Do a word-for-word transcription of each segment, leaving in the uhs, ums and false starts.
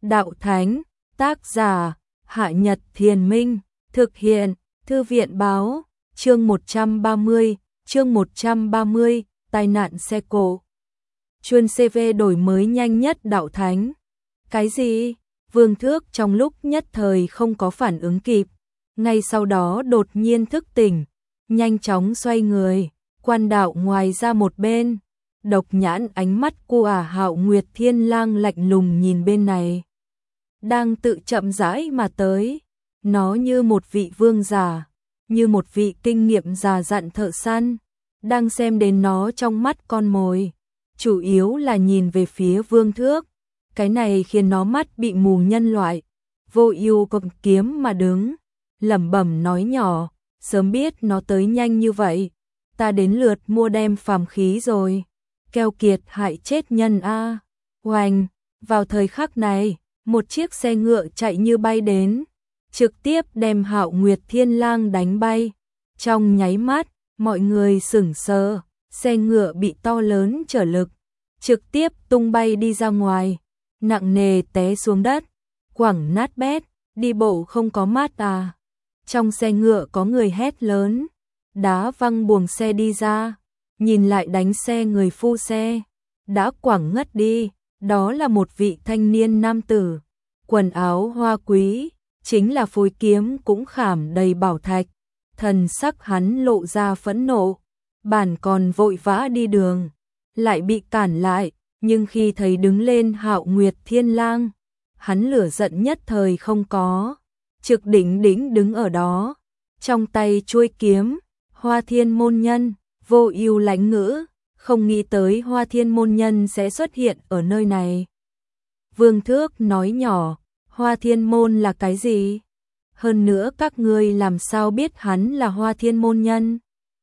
Đạo Thánh, tác giả, Hạ Nhật Thiền Minh, thực hiện, Thư viện Báo, chương một trăm ba mươi, chương một trăm ba mươi, tai nạn xe cộ. Chuân xê vê đổi mới nhanh nhất Đạo Thánh. Cái gì? Vương Thước trong lúc nhất thời không có phản ứng kịp, ngay sau đó đột nhiên thức tỉnh, nhanh chóng xoay người, quan đạo ngoài ra một bên, độc nhãn ánh mắt của ả Hạo Nguyệt Thiên Lang lạnh lùng nhìn bên này. Đang tự chậm rãi mà tới, nó như một vị vương giả, như một vị kinh nghiệm già dặn thợ săn, đang xem đến nó trong mắt con mồi, chủ yếu là nhìn về phía Vương Thước. Cái này khiến nó mắt bị mù nhân loại, vô ưu cầm kiếm mà đứng, lẩm bẩm nói nhỏ, sớm biết nó tới nhanh như vậy, ta đến lượt mua đem phàm khí rồi, keo kiệt hại chết nhân a. Oanh, vào thời khắc này, một chiếc xe ngựa chạy như bay đến, trực tiếp đem Hạo Nguyệt Thiên Lang đánh bay. Trong nháy mắt, mọi người sửng sờ, xe ngựa bị to lớn trở lực, trực tiếp tung bay đi ra ngoài, nặng nề té xuống đất, quẳng nát bét, đi bộ không có mát à. Trong xe ngựa có người hét lớn, đá văng buồng xe đi ra, nhìn lại đánh xe người phu xe, đã quẳng ngất đi, đó là một vị thanh niên nam tử, quần áo hoa quý, chính là phối kiếm cũng khảm đầy bảo thạch, thần sắc hắn lộ ra phẫn nộ, bản còn vội vã đi đường, lại bị cản lại, nhưng khi thấy đứng lên Hạo Nguyệt Thiên Lang, hắn lửa giận nhất thời không có, trực đỉnh đỉnh đứng ở đó, trong tay chuôi kiếm, Hoa Thiên môn nhân, vô ưu lãnh ngữ, không nghĩ tới Hoa Thiên môn nhân sẽ xuất hiện ở nơi này. Vương Thước nói nhỏ, Hoa Thiên môn là cái gì? Hơn nữa các ngươi làm sao biết hắn là Hoa Thiên môn nhân?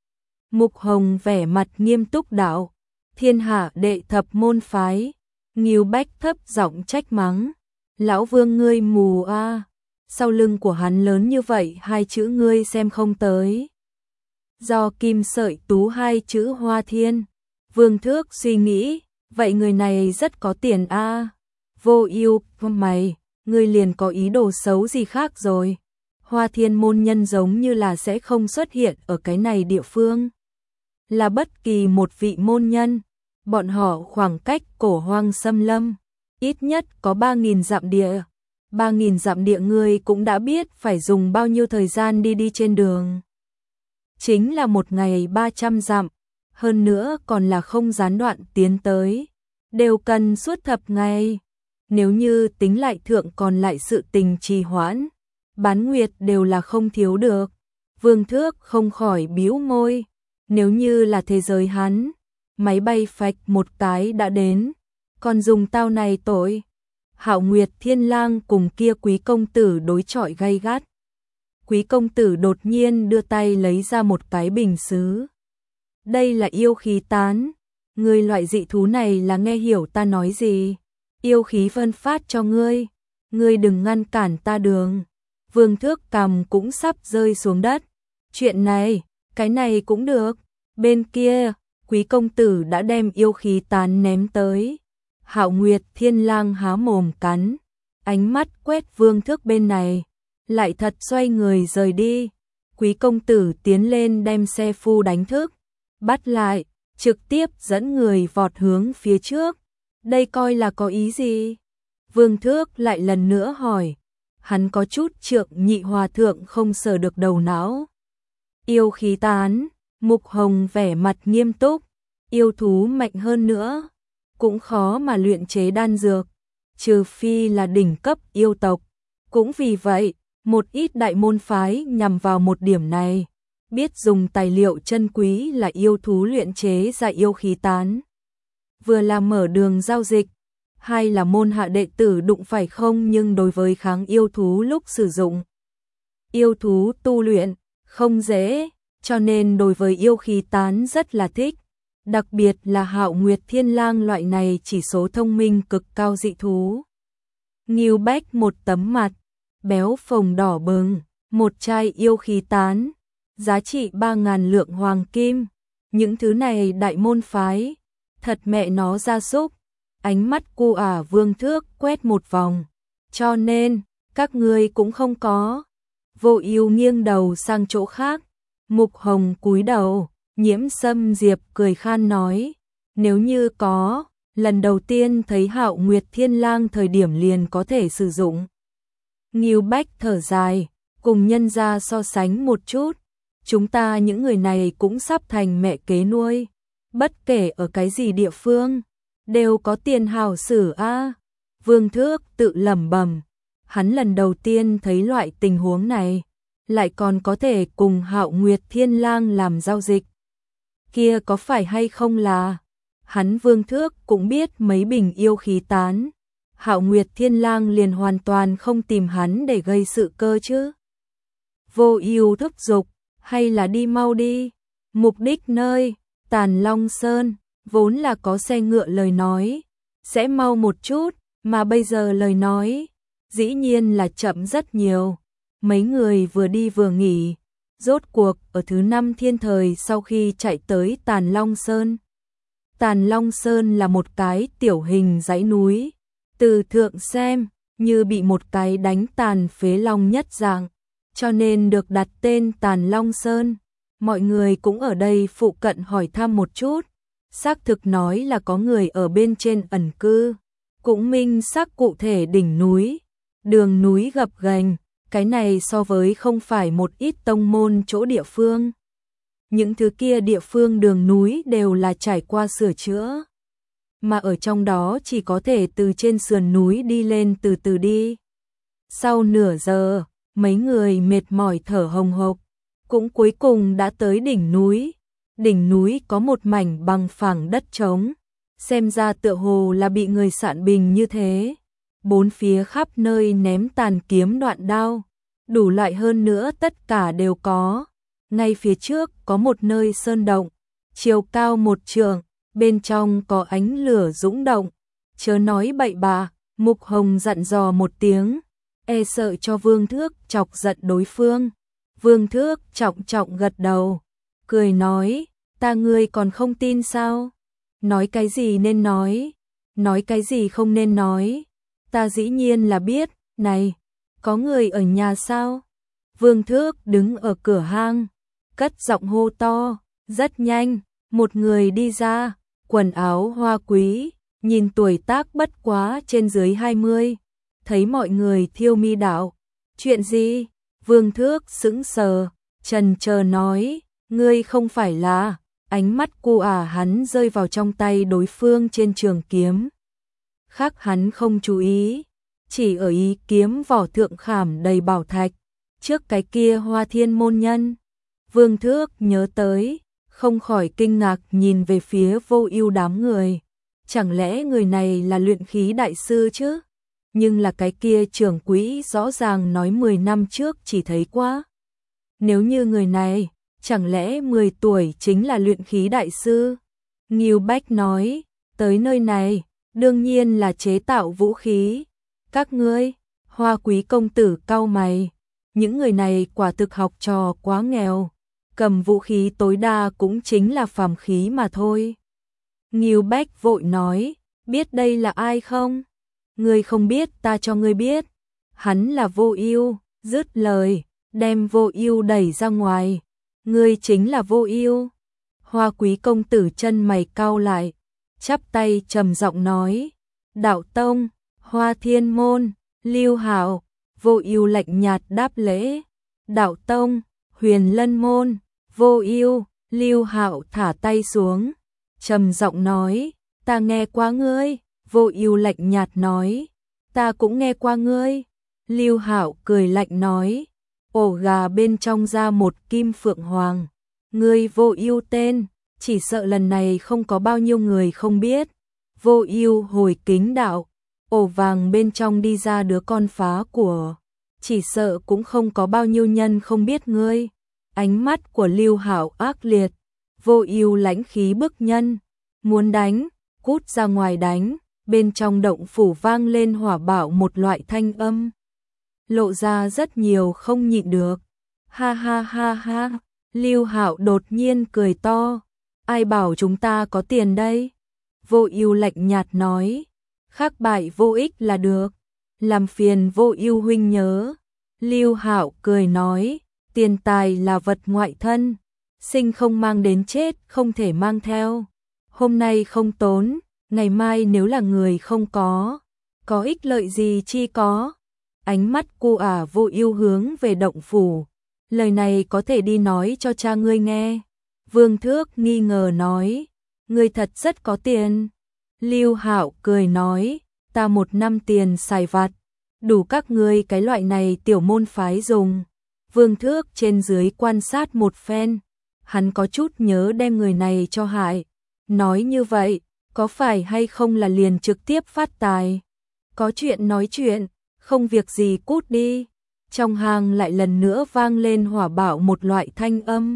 Mục Hồng vẻ mặt nghiêm túc đạo, thiên hạ đệ thập môn phái, Ngưu Bách thấp giọng trách mắng, lão Vương ngươi mù a, à. Sau lưng của hắn lớn như vậy hai chữ ngươi xem không tới. Do kim sợi tú hai chữ Hoa Thiên, Vương Thước suy nghĩ, vậy người này rất có tiền a. À. Vô ưu, mày, ngươi liền có ý đồ xấu gì khác rồi. Hoa Thiên môn nhân giống như là sẽ không xuất hiện ở cái này địa phương. Là bất kỳ một vị môn nhân, bọn họ khoảng cách cổ hoang xâm lâm, ít nhất có ba nghìn dặm địa. ba nghìn dặm địa ngươi cũng đã biết phải dùng bao nhiêu thời gian đi đi trên đường. Chính là một ngày ba trăm dặm, hơn nữa còn là không gián đoạn tiến tới, đều cần suốt thập ngày. Nếu như tính lại thượng còn lại sự tình trì hoãn, bán nguyệt đều là không thiếu được. Vương Thước không khỏi bĩu môi, nếu như là thế giới hắn, máy bay phạch một cái đã đến, còn dùng tao này tội. Hạo Nguyệt Thiên Lang cùng kia quý công tử đối chọi gay gắt. Quý công tử đột nhiên đưa tay lấy ra một cái bình sứ. Đây là yêu khí tán, ngươi loại dị thú này là nghe hiểu ta nói gì? Yêu khí phân phát cho ngươi, ngươi đừng ngăn cản ta đường. Vương Thước cằm cũng sắp rơi xuống đất. Chuyện này, cái này cũng được. Bên kia, quý công tử đã đem yêu khí tán ném tới. Hạo Nguyệt Thiên Lang há mồm cắn, ánh mắt quét Vương Thước bên này, lại thật xoay người rời đi. Quý công tử tiến lên đem xe phu đánh thức, bắt lại, trực tiếp dẫn người vọt hướng phía trước. Đây coi là có ý gì? Vương Thước lại lần nữa hỏi, hắn có chút trượng nhị hòa thượng không sờ được đầu não. Yêu khí tán, Mục Hồng vẻ mặt nghiêm túc, yêu thú mạnh hơn nữa, cũng khó mà luyện chế đan dược, trừ phi là đỉnh cấp yêu tộc. Cũng vì vậy, một ít đại môn phái nhằm vào một điểm này, biết dùng tài liệu chân quý là yêu thú luyện chế ra yêu khí tán. Vừa là mở đường giao dịch, hay là môn hạ đệ tử đụng phải không nhưng đối với kháng yêu thú lúc sử dụng. Yêu thú tu luyện, không dễ, cho nên đối với yêu khí tán rất là thích. Đặc biệt là Hạo Nguyệt Thiên Lang loại này chỉ số thông minh cực cao dị thú. Ngưu Bách một tấm mặt, béo phồng đỏ bừng, một chai yêu khí tán, giá trị ba ngàn lượng hoàng kim. Những thứ này đại môn phái, thật mẹ nó gia súc. Ánh mắt cu ả Vương Thước quét một vòng, cho nên, các ngươi cũng không có. Vô Ưu nghiêng đầu sang chỗ khác, Mục Hồng cúi đầu, Nhiễm Sâm Diệp cười khan nói, nếu như có, lần đầu tiên thấy Hạo Nguyệt Thiên Lang thời điểm liền có thể sử dụng. Ngưu Bách thở dài, cùng nhân gia so sánh một chút, chúng ta những người này cũng sắp thành mẹ kế nuôi, bất kể ở cái gì địa phương, đều có tiền hào sử a. Vương Thước tự lẩm bẩm, hắn lần đầu tiên thấy loại tình huống này, lại còn có thể cùng Hạo Nguyệt Thiên Lang làm giao dịch. Kia có phải hay không là, hắn Vương Thước cũng biết mấy bình yêu khí tán, Hạo Nguyệt Thiên Lang liền hoàn toàn không tìm hắn để gây sự cơ chứ. Vô Ưu thúc giục, hay là đi mau đi, mục đích nơi Tàn Long Sơn vốn là có xe ngựa lời nói, sẽ mau một chút, mà bây giờ lời nói, dĩ nhiên là chậm rất nhiều. Mấy người vừa đi vừa nghỉ, rốt cuộc ở thứ năm thiên thời sau khi chạy tới Tàn Long Sơn. Tàn Long Sơn là một cái tiểu hình dãy núi, từ thượng xem như bị một cái đánh tàn phế long nhất dạng, cho nên được đặt tên Tàn Long Sơn. Mọi người cũng ở đây phụ cận hỏi thăm một chút, xác thực nói là có người ở bên trên ẩn cư, cũng minh xác cụ thể đỉnh núi, đường núi gập ghềnh, cái này so với không phải một ít tông môn chỗ địa phương. Những thứ kia địa phương đường núi đều là trải qua sửa chữa, mà ở trong đó chỉ có thể từ trên sườn núi đi lên từ từ đi. Sau nửa giờ, mấy người mệt mỏi thở hồng hộc, cũng cuối cùng đã tới đỉnh núi. Đỉnh núi có một mảnh bằng phẳng đất trống, xem ra tựa hồ là bị người sạn bình như thế. Bốn phía khắp nơi ném tàn kiếm đoạn đao, đủ loại hơn nữa tất cả đều có. Ngay phía trước có một nơi sơn động, chiều cao một trượng, bên trong có ánh lửa dũng động. Chớ nói bậy bạ, Mục Hồng dặn dò một tiếng, e sợ cho Vương Thước chọc giận đối phương. Vương Thước trọng trọng gật đầu, cười nói, ta ngươi còn không tin sao? Nói cái gì nên nói, nói cái gì không nên nói, ta dĩ nhiên là biết. Này, có người ở nhà sao? Vương Thước đứng ở cửa hang, cất giọng hô to. Rất nhanh, một người đi ra, quần áo hoa quý, nhìn tuổi tác bất quá trên dưới hai mươi. Thấy mọi người thiêu mi đạo, chuyện gì? Vương Thước sững sờ, chần chờ nói, ngươi không phải là. Ánh mắt cu ả hắn rơi vào trong tay đối phương trên trường kiếm. Khác hắn không chú ý, chỉ ở ý kiếm vỏ thượng khảm đầy bảo thạch, trước cái kia Hoa Thiên môn nhân. Vương Thước nhớ tới, không khỏi kinh ngạc nhìn về phía Vô Ưu đám người. Chẳng lẽ người này là luyện khí đại sư chứ? Nhưng là cái kia trưởng quỹ rõ ràng nói mười năm trước chỉ thấy qua. Nếu như người này, chẳng lẽ mười tuổi chính là luyện khí đại sư? Ngưu Bách nói, tới nơi này, đương nhiên là chế tạo vũ khí. Các ngươi, Hoa Quý công tử cau mày, những người này quả thực học trò quá nghèo, cầm vũ khí tối đa cũng chính là phàm khí mà thôi. Ngưu Bách vội nói, biết đây là ai không? Ngươi không biết ta cho ngươi biết. Hắn là Vô Ưu. Dứt lời, đem Vô Ưu đẩy ra ngoài. Ngươi chính là Vô Ưu? Hoa Quý công tử chân mày cau lại, chắp tay trầm giọng nói, Đạo tông, Hoa Thiên môn, Lưu Hạo. Vô Ưu lạnh nhạt đáp lễ, Đạo tông, Huyền Lân môn. Vô Ưu. Lưu Hạo thả tay xuống, trầm giọng nói, ta nghe qua ngươi. Vô Ưu lạnh nhạt nói, ta cũng nghe qua ngươi. Lưu Hạo cười lạnh nói, ổ gà bên trong ra một kim phượng hoàng. Ngươi Vô Ưu tên, chỉ sợ lần này không có bao nhiêu người không biết. Vô Ưu hồi kính đạo, ổ vàng bên trong đi ra đứa con phá của, chỉ sợ cũng không có bao nhiêu nhân không biết ngươi. Ánh mắt của Lưu Hạo ác liệt, Vô Ưu lãnh khí bức nhân, muốn đánh, cút ra ngoài đánh. Bên trong động phủ vang lên hỏa bạo một loại thanh âm, lộ ra rất nhiều không nhịn được. Ha ha ha ha, Lưu Hạo đột nhiên cười to, ai bảo chúng ta có tiền đây? Vô Ưu lạnh nhạt nói, khác bại vô ích là được. làm phiền Vô Ưu huynh nhớ. Lưu Hạo cười nói, tiền tài là vật ngoại thân, sinh không mang đến chết không thể mang theo. Hôm nay không tốn, ngày mai nếu là người không có, có ích lợi gì chi có. Ánh mắt cô ả Vô Ưu hướng về động phủ, lời này có thể đi nói cho cha ngươi nghe. Vương Thước nghi ngờ nói, ngươi thật rất có tiền. Lưu Hạo cười nói, ta một năm tiền xài vặt, đủ các ngươi cái loại này tiểu môn phái dùng. Vương Thước trên dưới quan sát một phen, hắn có chút nhớ đem người này cho hại. Nói như vậy, có phải hay không là liền trực tiếp phát tài? Có chuyện nói chuyện, không việc gì cút đi. Trong hang lại lần nữa vang lên hỏa bạo một loại thanh âm.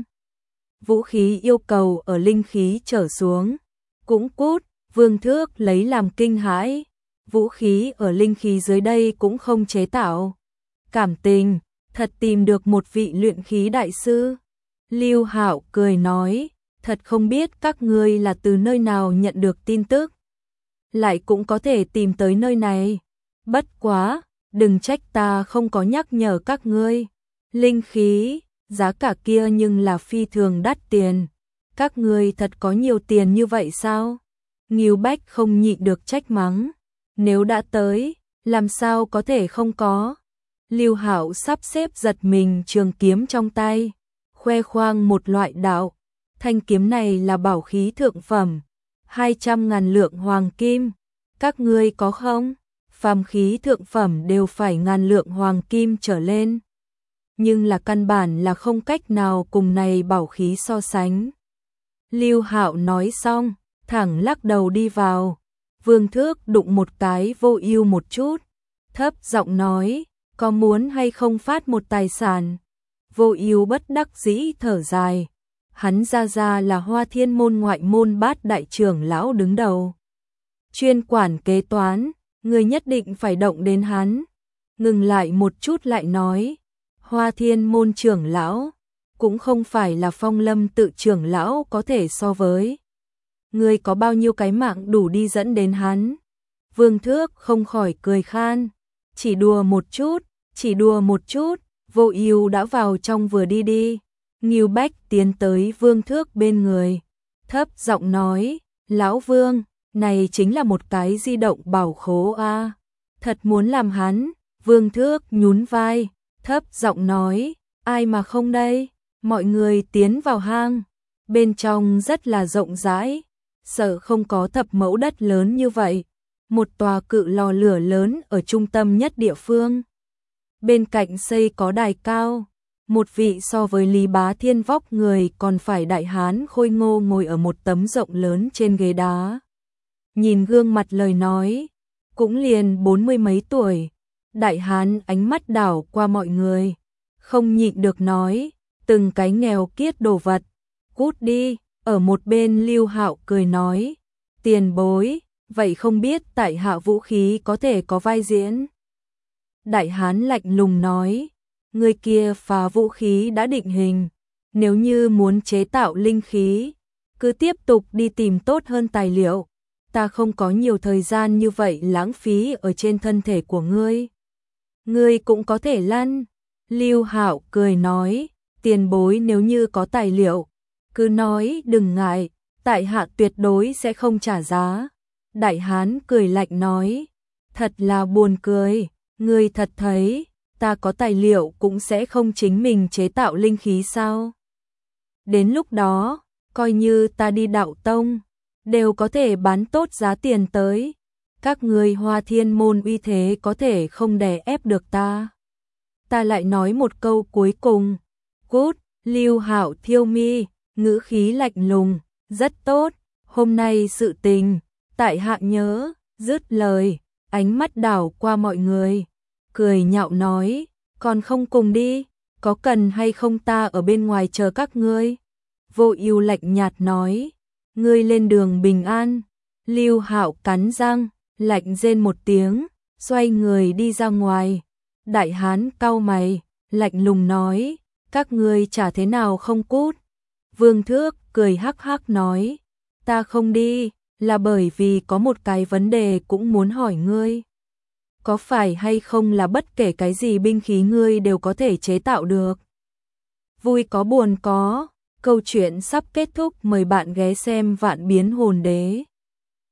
Vũ khí yêu cầu ở linh khí trở xuống, cũng cút. Vương Thước lấy làm kinh hãi, vũ khí ở linh khí dưới đây cũng không chế tạo. Cảm tình, thật tìm được một vị luyện khí đại sư. Lưu Hạo cười nói, thật không biết các ngươi là từ nơi nào nhận được tin tức, lại cũng có thể tìm tới nơi này. Bất quá, đừng trách ta không có nhắc nhở các ngươi. Linh khí, giá cả kia nhưng là phi thường đắt tiền. Các ngươi thật có nhiều tiền như vậy sao? Ngưu Bách không nhịn được trách mắng, nếu đã tới, làm sao có thể không có. Lưu Hạo sắp xếp giật mình trường kiếm trong tay, khoe khoang một loại đạo, thanh kiếm này là bảo khí thượng phẩm, hai trăm ngàn lượng hoàng kim, các ngươi có không? Phàm khí thượng phẩm đều phải ngàn lượng hoàng kim trở lên, nhưng là căn bản là không cách nào cùng này bảo khí so sánh. Lưu Hạo nói xong, thẳng lắc đầu đi vào. Vương Thước đụng một cái Vô Ưu một chút, thấp giọng nói, có muốn hay không phát một tài sản? Vô Ưu bất đắc dĩ thở dài, hắn ra ra là Hoa Thiên môn ngoại môn bát đại trưởng lão đứng đầu, chuyên quản kế toán, người nhất định phải động đến hắn. Ngừng lại một chút lại nói, Hoa Thiên môn trưởng lão cũng không phải là Phong Lâm tự trưởng lão có thể so với. Ngươi có bao nhiêu cái mạng đủ đi dẫn đến hắn? Vương Thước không khỏi cười khan, chỉ đùa một chút, chỉ đùa một chút. Vô Ưu đã vào trong vừa đi đi. Ngưu Bách tiến tới Vương Thước bên người, thấp giọng nói, lão Vương, này chính là một cái di động bảo khố a. Thật muốn làm hắn. Vương Thước nhún vai, thấp giọng nói, ai mà không đây. Mọi người tiến vào hang, bên trong rất là rộng rãi, sợ không có thập mẫu đất lớn như vậy. Một tòa cự lò lửa lớn ở trung tâm nhất địa phương. Bên cạnh xây có đài cao, một vị so với Lý Bá Thiên vóc người còn phải đại hán khôi ngô ngồi ở một tấm rộng lớn trên ghế đá. Nhìn gương mặt lời nói, cũng liền bốn mươi mấy tuổi. Đại hán ánh mắt đảo qua mọi người, không nhịn được nói, từng cái nghèo kiết đồ vật, cút đi. Ở một bên Lưu Hạo cười nói, tiền bối, vậy không biết tại hạ vũ khí có thể có vai diễn? Đại hán lạnh lùng nói, người kia phá vũ khí đã định hình, nếu như muốn chế tạo linh khí, cứ tiếp tục đi tìm tốt hơn tài liệu, ta không có nhiều thời gian như vậy lãng phí ở trên thân thể của ngươi. Ngươi cũng có thể lăn. Lưu Hạo cười nói, tiền bối nếu như có tài liệu, cứ nói đừng ngại, tại hạ tuyệt đối sẽ không trả giá. Đại hán cười lạnh nói, thật là buồn cười, ngươi thật thấy, ta có tài liệu cũng sẽ không chính mình chế tạo linh khí sao? Đến lúc đó, coi như ta đi đạo tông, đều có thể bán tốt giá tiền tới. Các ngươi Hoa Thiên môn uy thế có thể không đè ép được ta. Ta lại nói một câu cuối cùng, cút. Lưu Hạo thiêu mi, ngữ khí lạnh lùng, rất tốt, hôm nay sự tình, tại hạ nhớ. Dứt lời, ánh mắt đảo qua mọi người, cười nhạo nói, còn không cùng đi, có cần hay không ta ở bên ngoài chờ các ngươi? Vô Ưu lạnh nhạt nói, ngươi lên đường bình an. Lưu Hạo cắn răng, lạnh rên một tiếng, xoay người đi ra ngoài. Đại hán cau mày, lạnh lùng nói, các ngươi chả thế nào không cút. Vương Thước cười hắc hắc nói, ta không đi, là bởi vì có một cái vấn đề cũng muốn hỏi ngươi. có phải hay không là bất kể cái gì binh khí ngươi đều có thể chế tạo được? Vui có buồn có, câu chuyện sắp kết thúc, mời bạn ghé xem Vạn Biến Hồn Đế.